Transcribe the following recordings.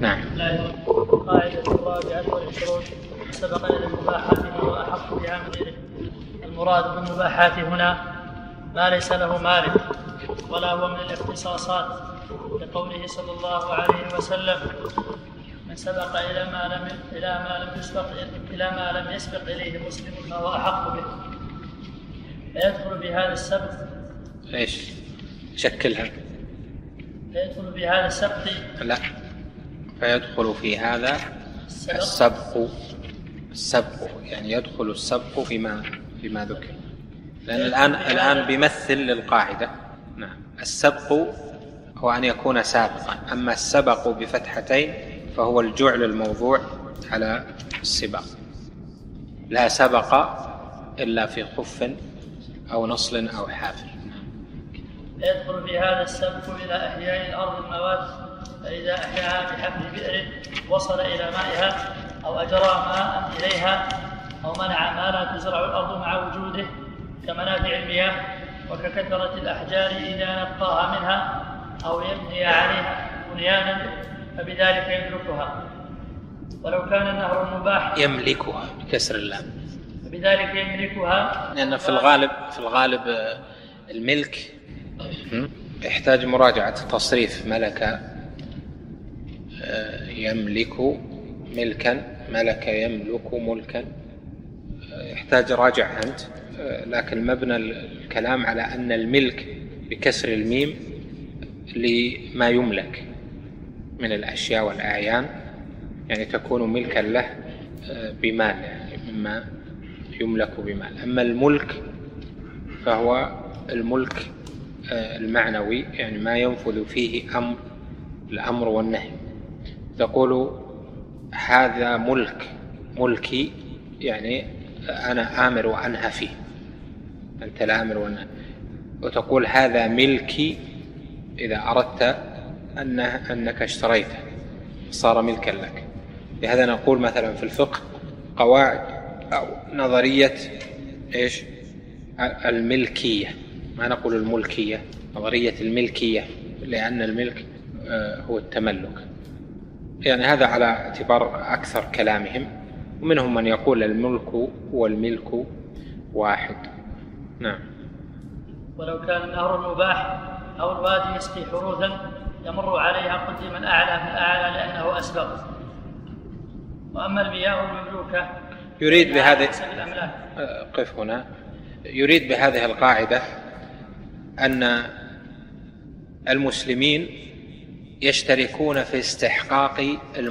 نعم. القاعدة 24 سبق إلى المباحات وهو أحق بها من غيره. المراد بالمباحات هنا ما ليس له مالك ولا هو من الاختصاصات، لقوله صلى الله عليه وسلم: من سبق إلى ما لم يسبق إليه مسلم فهو أحق به. فيدخل بهذا السبق ايش شكلها؟ فيدخل بهذا السبق لا، فيدخل في هذا السبق يعني يدخل السبق فيما ذكر، لأن الآن بيمثل للقاعدة. نعم. السبق هو أن يكون سابقا، أما السبق بفتحتين فهو الجعل الموضوع على السباق. لا سبق إلا في خف أو نصل أو حافر. يدخل في هذا السبق إلى إحياء الأرض الموات، فإذا أحياها بحفر بئر وصل إلى مائها أو أجرى ماء إليها أو منع ما لا تزرع الأرض مع وجوده كمنافع المياه وككثرة الأحجار إذا نقاها منها أو يبني عليها بنيانا فبذلك يملكها. ولو كان النهر المباح يملكها بكسر اللام، فبذلك يملكها، لأن في الغالب الملك يحتاج مراجعة تصريف. ملك يملك ملكا، ملك يملك ملكا، يحتاج راجع أنت. لكن مبنى الكلام على أن الملك بكسر الميم لما يملك من الأشياء والأعيان، يعني تكون ملكا له بمال، يعني مما يملك بمال. أما الملك فهو الملك المعنوي، يعني ما ينفذ فيه الأمر والنهي. تقول هذا ملكي، يعني أنا آمر وأنهى فيه، أنت الآمر والنهي. وتقول هذا ملكي إذا أردت أنك اشتريته صار ملكا لك. لهذا نقول مثلا في الفقه قواعد أو نظرية إيش؟ الملكية، ما نقول الملكية، نظرية الملكية، لأن الملك هو التملك. يعني هذا على اعتبار أكثر كلامهم، ومنهم من يقول الملك والملك واحد. نعم. ولو كان النهر المباح أو الوادي يسقي حروثا يمر عليها قدم الأعلى في الأعلى لأنه أسبق. وأما المياه المملوكة يريد بهذه قف هنا، يريد بهذه القاعدة أن المسلمين يشتركون في استحقاق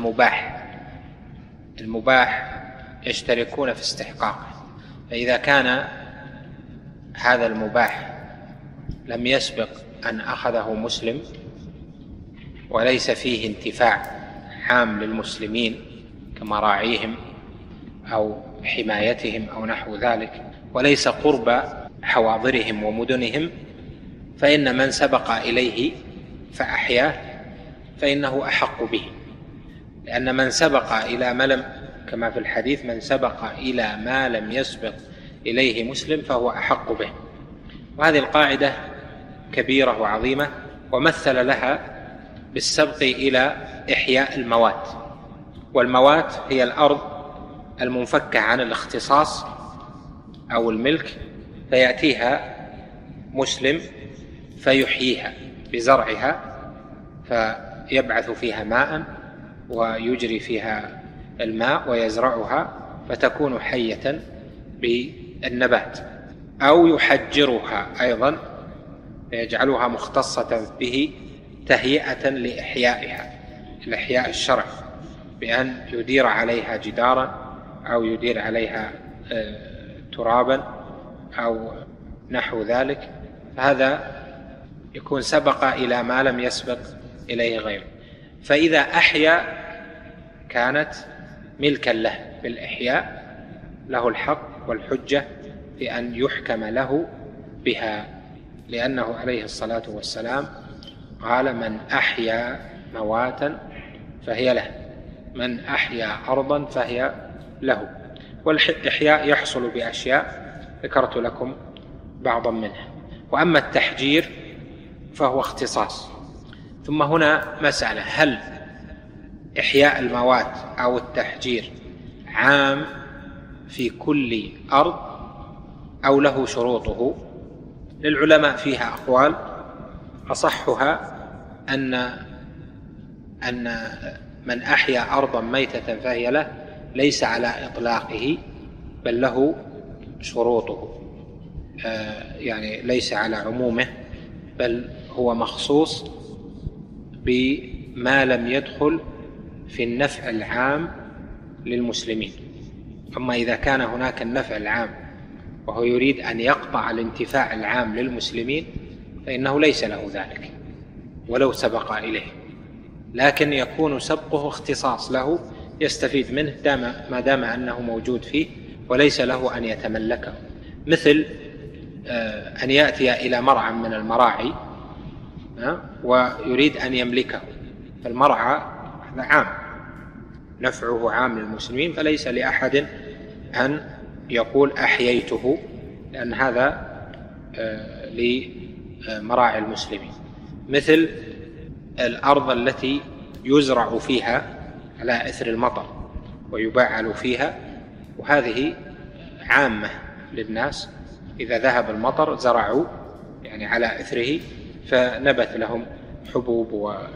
المباح يشتركون في استحقاقه. فإذا كان هذا المباح لم يسبق أن أخذه مسلم وليس فيه انتفاع عام للمسلمين كمراعيهم أو حمايتهم أو نحو ذلك، وليس قرب حواضرهم ومدنهم، فإن من سبق إليه فأحياه فإنه أحق به، لأن من سبق إلى ما لم، كما في الحديث: من سبق إلى ما لم يسبق إليه مسلم فهو أحق به. وهذه القاعدة كبيرة وعظيمة، ومثل لها بالسبق إلى إحياء الموات. والموات هي الأرض المنفكة عن الاختصاص أو الملك، فيأتيها مسلم فيحييها بزرعها، فيبعث فيها ماء ويجري فيها الماء ويزرعها فتكون حية بالنبات، أو يحجرها أيضا يجعلها مختصة به تهيئة لإحيائها، الإحياء الشرعي، بأن يدير عليها جدارا أو يدير عليها ترابا أو نحو ذلك. فهذا يكون سبق إلى ما لم يسبق إليه غيره. فإذا أحيا كانت ملكا له بالإحياء، له الحق والحجة في أن يحكم له بها، لأنه عليه الصلاة والسلام قال: من أحيا مواتا فهي له، من أحيا أرضا فهي له. والإحياء يحصل بأشياء ذكرت لكم بعضا منها. وأما التحجير فهو اختصاص. ثم هنا مسألة: هل إحياء الموات أو التحجير عام في كل أرض أو له شروطه؟ للعلماء فيها أقوال، أصحها أن من أحيا أرضا ميتة فهي له ليس على إطلاقه، بل له شروطه، يعني ليس على عمومه، بل هو مخصوص بما لم يدخل في النفع العام للمسلمين. أما إذا كان هناك النفع العام وهو يريد أن يقطع الانتفاع العام للمسلمين فإنه ليس له ذلك ولو سبق إليه، لكن يكون سبقه اختصاص له يستفيد منه ما دام أنه موجود فيه وليس له أن يتملكه، مثل أن يأتي إلى مرعى من المراعي ويريد أن يملكه، فالمرعى هذا عام نفعه عام للمسلمين، فليس لأحد أن يقول أحييته، لأن هذا لمراعي المسلمين. مثل الأرض التي يزرع فيها على إثر المطر ويبعل فيها، وهذه عامة للناس، إذا ذهب المطر زرعوا يعني على إثره فنبت لهم حبوب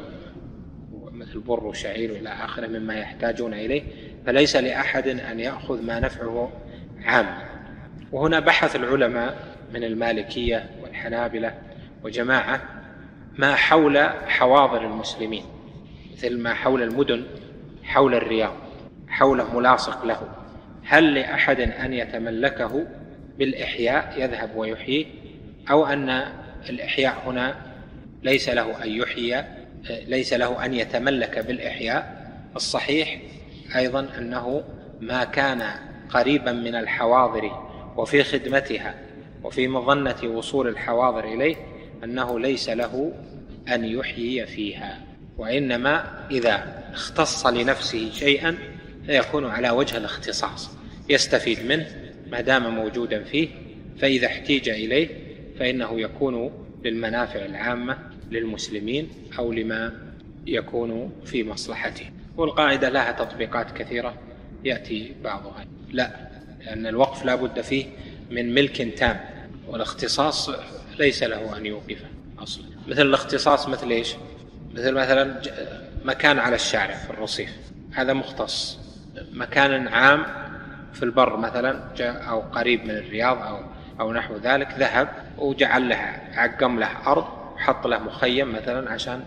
ومثل بر وشعير إلى آخره مما يحتاجون إليه، فليس لأحد أن يأخذ ما نفعه عام. وهنا بحث العلماء من المالكية والحنابلة وجماعة ما حول حواضر المسلمين، مثل ما حول المدن، حول الرياض، حوله ملاصق له، هل لأحد أن يتملكه بالإحياء يذهب ويحييه، أو أن الإحياء هنا ليس له أن يحيي، ليس له أن يتملك بالإحياء؟ الصحيح أيضا أنه ما كان قريبا من الحواضر وفي خدمتها وفي مظنة وصول الحواضر إليه أنه ليس له أن يحيي فيها، وإنما إذا اختص لنفسه شيئا فيكون على وجه الاختصاص يستفيد منه ما دام موجودا فيه، فإذا احتيج إليه فإنه يكون للمنافع العامة للمسلمين أو لما يكون في مصلحته. والقاعدة لها تطبيقات كثيرة يأتي بعضها، لا، لأن الوقف لا بد فيه من ملك تام، والاختصاص ليس له أن يوقفه أصلا. مثل الاختصاص مثل إيش؟ مثلا مكان على الشارع في الرصيف، هذا مختص. مكان عام في البر مثلا أو قريب من الرياض أو نحو ذلك، ذهب وجعل لها، عقم له أرض وحط له مخيم مثلا عشان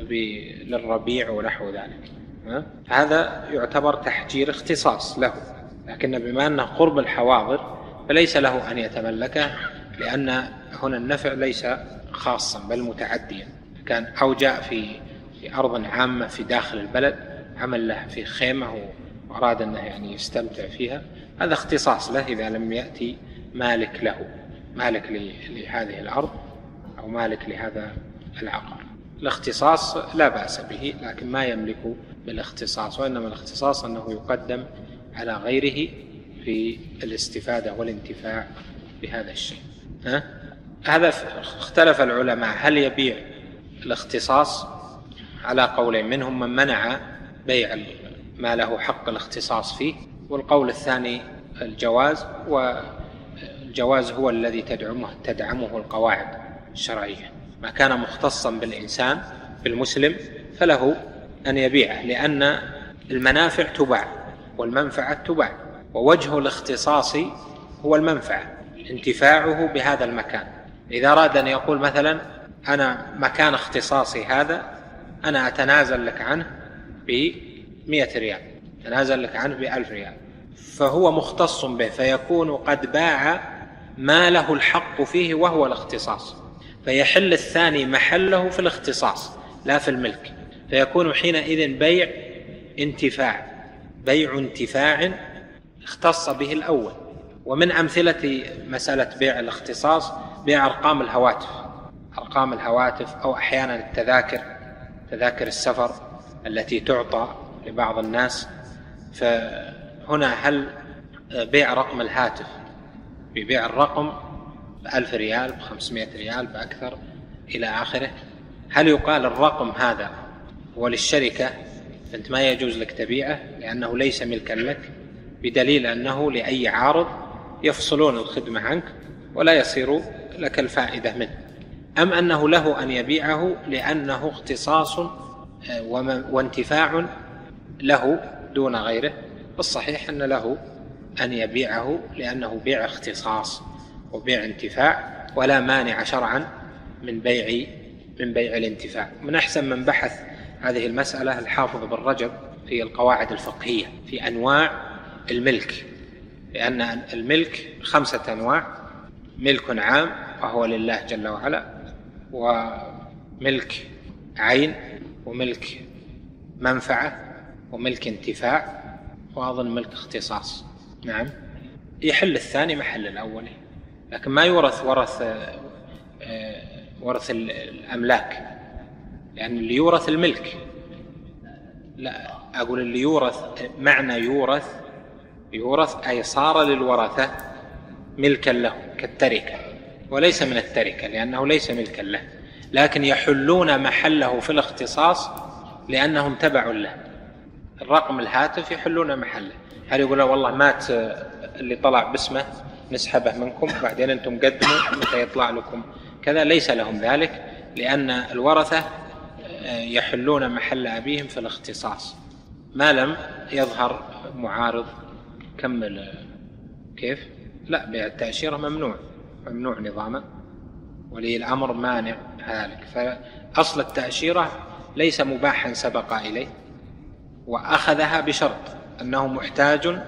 للربيع ونحو ذلك، هذا يعتبر تحجير اختصاص له، لكن بما أنه قرب الحواضر فليس له أن يتملكه، لأن هنا النفع ليس خاصا بل متعديا، كان أو جاء في أرض عامة في داخل البلد عمل له في خيمة وأراد أنه يعني يستمتع فيها، هذا اختصاص له إذا لم يأتي مالك له، مالك لهذه الأرض أو مالك لهذا العقار. الاختصاص لا بأس به، لكن ما يملك بالاختصاص، وإنما الاختصاص أنه يقدم على غيره في الاستفادة والانتفاع بهذا الشيء. هذا اختلف العلماء هل يبيع الاختصاص على قولين، منهم من منع بيع ما له حق الاختصاص فيه، والقول الثاني الجواز، والجواز هو الذي تدعمه القواعد الشرعية. ما كان مختصا بالإنسان بالمسلم فله أن يبيعه، لأن المنافع تباع والمنفعة تباع، ووجه الاختصاص هو المنفعة، انتفاعه بهذا المكان. إذا أراد أن يقول مثلا أنا مكان اختصاصي هذا أنا أتنازل لك عنه ب100 ريال، أتنازل لك عنه ب1000 ريال، فهو مختص به، فيكون قد باع ما له الحق فيه وهو الاختصاص، فيحل الثاني محله في الاختصاص لا في الملك، فيكون حينئذ بيع انتفاع اختص به الأول. ومن أمثلة مسألة بيع الاختصاص بيع أرقام الهواتف أو أحيانا تذاكر السفر التي تعطى لبعض الناس، فهنا هل بيع رقم الهاتف ببيع الرقم ب1000 ريال ب500 ريال بأكثر إلى آخره، هل يقال الرقم هذا هو للشركة أنت ما يجوز لك تبيعه لأنه ليس ملكا لك، بدليل أنه لأي عارض يفصلون الخدمة عنك ولا يصير لك الفائدة منه. أم أنه له أن يبيعه لأنه اختصاص وانتفاع له دون غيره، الصحيح أن له أن يبيعه لأنه بيع اختصاص وبيع انتفاع، ولا مانع شرعا من بيع الانتفاع. من أحسن من بحث هذه المسألة الحافظ بن رجب في القواعد الفقهية في أنواع الملك، لأن الملك 5 أنواع: ملك عام وهو لله جل وعلا، وملك عين، وملك منفعة، وملك انتفاع، وأظن ملك اختصاص. نعم، يحل الثاني محل الأول، لكن ما يورث ورث الأملاك، لأن اللي يورث الملك. لا، أقول اللي يورث، معنى يورث أي صار للورثة ملكا له كالتركة، وليس من التركة لأنه ليس ملكا له، لكن يحلون محله في الاختصاص لأنهم تبع له. الرقم الهاتف يحلون محله. هل يقول والله مات اللي طلع باسمه نسحبه منكم بعدين أنتم قدموا متى يطلع لكم كذا؟ ليس لهم ذلك، لأن الورثة يحلون محل أبيهم في الاختصاص ما لم يظهر معارض. كمل. كيف؟ لا، بيع التأشيرة ممنوع نظاما، ولي الأمر مانع ذلك. فأصل التأشيرة ليس مباحا سبق إليه، وأخذها بشرط أنه محتاج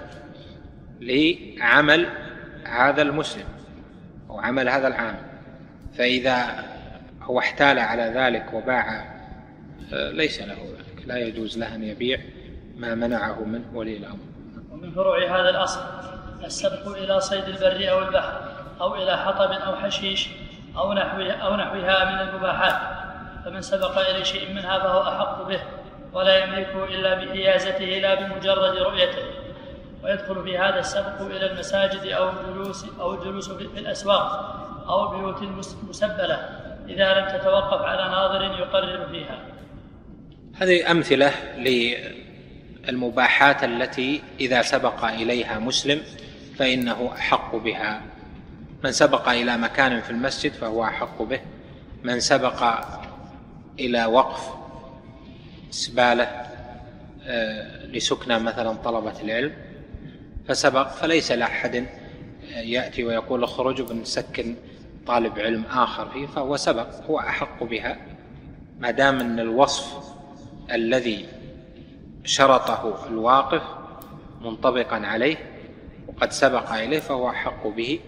لعمل هذا المسلم أو عمل هذا العامل، فإذا هو احتال على ذلك وباع ليس له ذلك، لا يجوز له أن يبيع ما منعه منه ولي الأمر. ومن فروع هذا الأصل السبق إلى صيد البر أو البحر، أو إلى حطب أو حشيش أو نحوها من المباحات، فمن سبق إلى شيء منها فهو أحق به، ولا يملكه إلا بحيازته لا بمجرد رؤيته. ويدخل في هذا السبق إلى المساجد أو الجلوس في الأسواق أو بيوت مسبلة إذا لم تتوقف على ناظر يقرر فيها. هذه أمثلة للمباحات التي إذا سبق إليها مسلم فإنه أحق بها. من سبق إلى مكان في المسجد فهو أحق به، من سبق إلى وقف سبالة لسكنى مثلا طلبة العلم فسبق، فليس لأحد يأتي ويقول اخرجوا بنسكن طالب علم آخر فيه، فهو سبق، هو أحق بها ما دام أن الوصف الذي شرطه الواقف منطبقا عليه وقد سبق إليه فهو أحق به.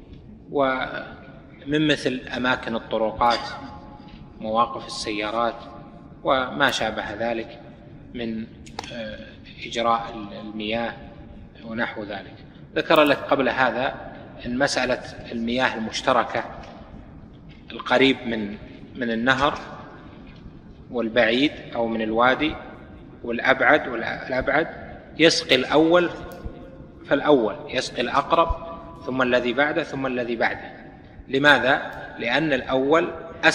ومن مثل أماكن الطرقات، مواقف السيارات، وما شابه ذلك من إجراء المياه ونحو ذلك. ذكر لك قبل هذا أن مسألة المياه المشتركة، القريب من النهر والبعيد أو من الوادي والأبعد يسقي الأول فالأول، يسقي الأقرب ثم الذي بعده ثم الذي بعده. لماذا؟ لأن الأول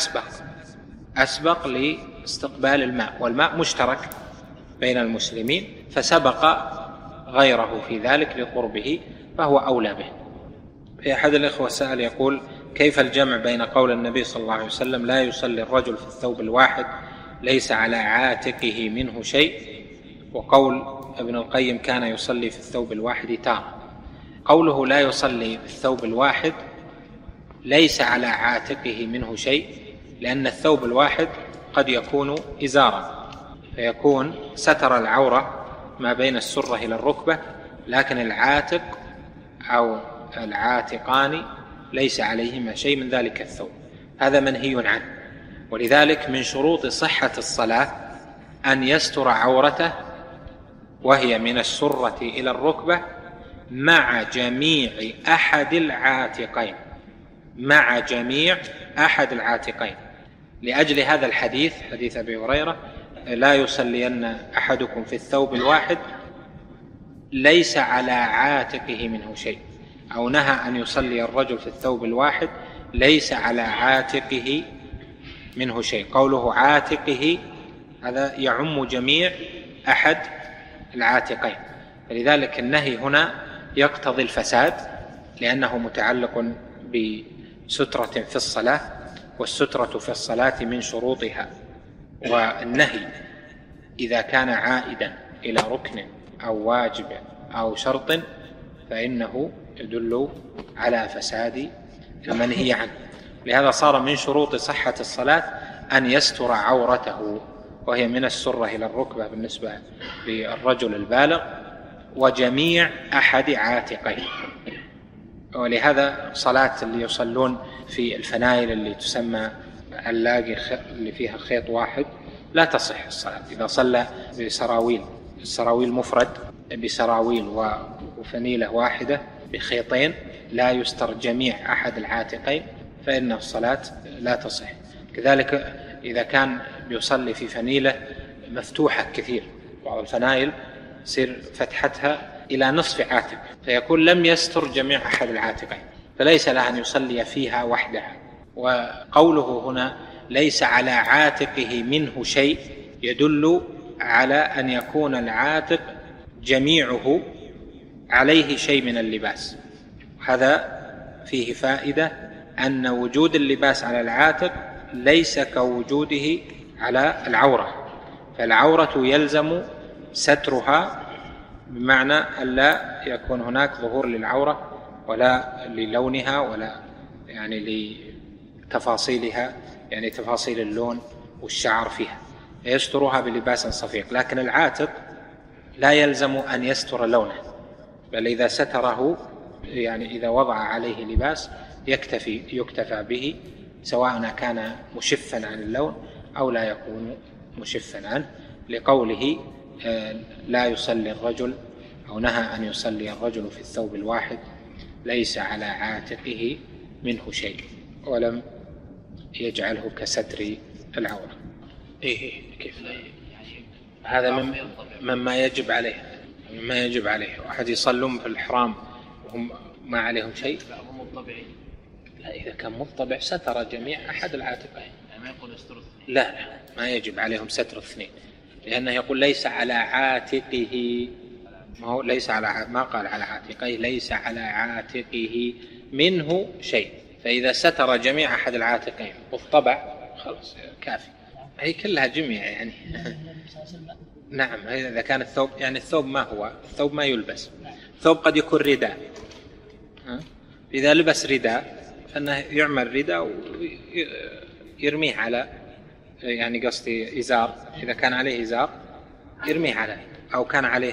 أسبق لاستقبال الماء، والماء مشترك بين المسلمين، فسبق غيره في ذلك لقربه فهو أولى به. في أحد الإخوة سأل يقول: كيف الجمع بين قول النبي صلى الله عليه وسلم لا يصلي الرجل في الثوب الواحد ليس على عاتقه منه شيء، وقول ابن القيم كان يصلي في الثوب الواحد تارة؟ قوله لا يصلي في الثوب الواحد ليس على عاتقه منه شيء، لأن الثوب الواحد قد يكون إزارا فيكون ستر العورة ما بين السرة إلى الركبة، لكن العاتق أو العاتقان ليس عليهما شيء من ذلك الثوب، هذا منهي عنه. ولذلك من شروط صحة الصلاة أن يستر عورته وهي من السرة إلى الركبة مع جميع أحد العاتقين، لأجل هذا الحديث، حديث أبي هريرة: لا يصلين أحدكم في الثوب الواحد ليس على عاتقه منه شيء، أو نهى أن يصلي الرجل في الثوب الواحد ليس على عاتقه منه شيء. قوله عاتقه هذا يعم جميع أحد العاتقين. فلذلك النهي هنا يقتضي الفساد، لأنه متعلق بسترة في الصلاة، والسترة في الصلاة من شروطها. والنهي إذا كان عائدا إلى ركن أو واجب أو شرط فإنه يدل على فساد المنهي عنه. لهذا صار من شروط صحة الصلاة أن يستر عورته، وهي من السرة إلى الركبة بالنسبة للرجل البالغ وجميع أحد عاتقيه. ولهذا صلاة اللي يصلون في الفنايل اللي تسمى اللاقي اللي فيها خيط واحد لا تصح الصلاة. إذا صلى بسراويل مفرد بسراويل وفنيلة واحدة بخيطين لا يستر جميع أحد العاتقين فإن الصلاة لا تصح. كذلك إذا كان بيصلي في فنيلة مفتوحة كثير، بعض الفنائل يصير فتحتها إلى نصف عاتق، فيكون لم يستر جميع أحد العاتقين، فليس له أن يصلي فيها وحدها. وقوله هنا ليس على عاتقه منه شيء يدل على أن يكون العاتق جميعه عليه شيء من اللباس. هذا فيه فائدة أن وجود اللباس على العاتق ليس كوجوده على العورة، فالعورة يلزم سترها، بمعنى أن لا يكون هناك ظهور للعورة ولا للونها ولا يعني لتفاصيلها، يعني تفاصيل اللون والشعر فيها، يسترها بلباس صفيق. لكن العاتق لا يلزم أن يستر لونه، بل إذا ستره يعني إذا وضع عليه لباس يكتفى به، سواء كان مشفا عن اللون أو لا يكون مشفا عنه، لقوله لا يصلي الرجل أو نهى أن يصلي الرجل في الثوب الواحد ليس على عاتقه منه شيء، ولم يجعله كستر العورة. كيف لا يعني هذا مما يجب عليه. واحد يصلون في الحرام وهم ما عليهم شيء، لا إذا كان مطبع ستر جميع أحد العاتقين، ما يقول يستر اثنين، لا ما يجب عليهم ستر اثنين، لأنه يقول ليس على عاتقه، ما قال على عاتقيه، ليس على عاتقه منه شيء. فإذا ستر جميع أحد العاتقين والطبع خلاص كافي، هي كلها جميع يعني. نعم، إذا كان الثوب يعني الثوب الثوب ما يلبس، الثوب قد يكون رداء، إذا لبس رداء فإنه يعمل رداء ويرميه على يعني قصدي إزار، إذا كان عليه إزار يرميه عليه، أو كان عليه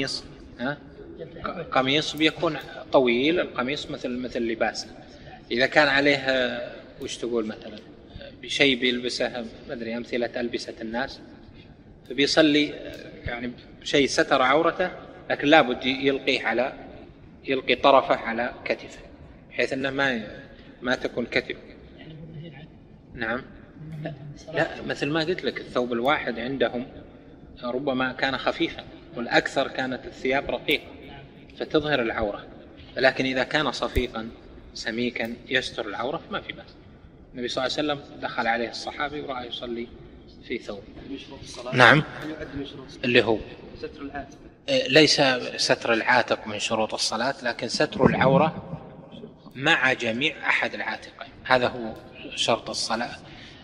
قميص بيكون طويل، القميص مثل لباسه. إذا كان عليه وش تقول مثلا بشيء بيلبسه، ما أدري أمثلة ألبسة الناس، فبيصلي يعني شيء ستر عورته، لكن لابد يلقي طرفه على كتفه بحيث أنه ما تكون كتف. نعم، لا مثل ما قلت لك الثوب الواحد عندهم ربما كان خفيفا، والأكثر كانت الثياب رقيقة فتظهر العورة، لكن إذا كان صفيقا سميكا يستر العورة ما في بأس. النبي صلى الله عليه وسلم دخل عليه الصحابي ورأى يصلي في ثوب. نعم، اللي هو ستر العاتق. ليس ستر العاتق من شروط الصلاة، لكن ستر العورة مع جميع أحد العاتقين، هذا هو شرط الصلاة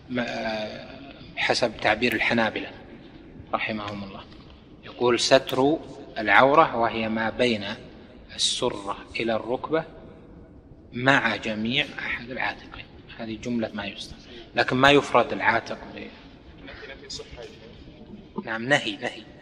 حسب تعبير الحنابلة رحمهم الله. يقول ستر العورة وهي ما بين السرة إلى الركبة مع جميع أحد العاتقين، هذه جملة ما يستر، لكن ما يفرد العاتق نعم نهي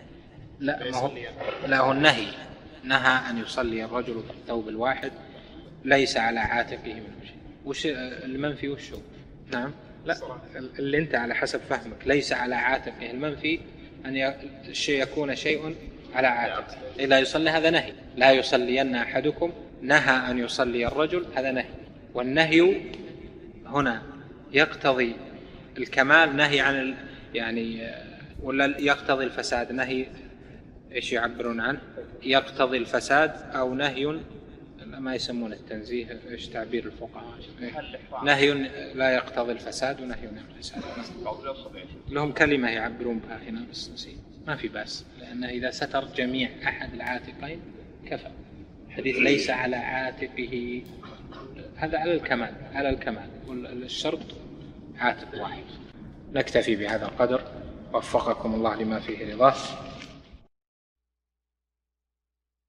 لا هو النهي نهى أن يصلي الرجل في الثوب الواحد ليس على عاتقه منه شيء. وش المنفي وشو؟ نعم، لا اللي انت على حسب فهمك ليس على عاتقه، المنفي أن يكون شيء على عاتقه. إذا يصلي هذا نهي، لا يصلين أحدكم، نهى أن يصلي الرجل، هذا نهي. والنهي هنا يقتضي الكمال، نهي عن يعني ولا يقتضي الفساد؟ نهي ايش يعبرون عنه؟ يقتضي الفساد أو نهي ما يسمون التنزيه، ايش تعبير الفقهاء؟ نهي لا يقتضي الفساد ونهي عن الفساد. لهم كلمة يعبرون بها هنا بس نسيت. ما في بأس، لأنه إذا ستر جميع أحد العاتقين كفى. حديث ليس على عاتقه هذا على الكمال والشرط عاتق واحد. نكتفي بهذا القدر، وفقكم الله لما فيه رضاه.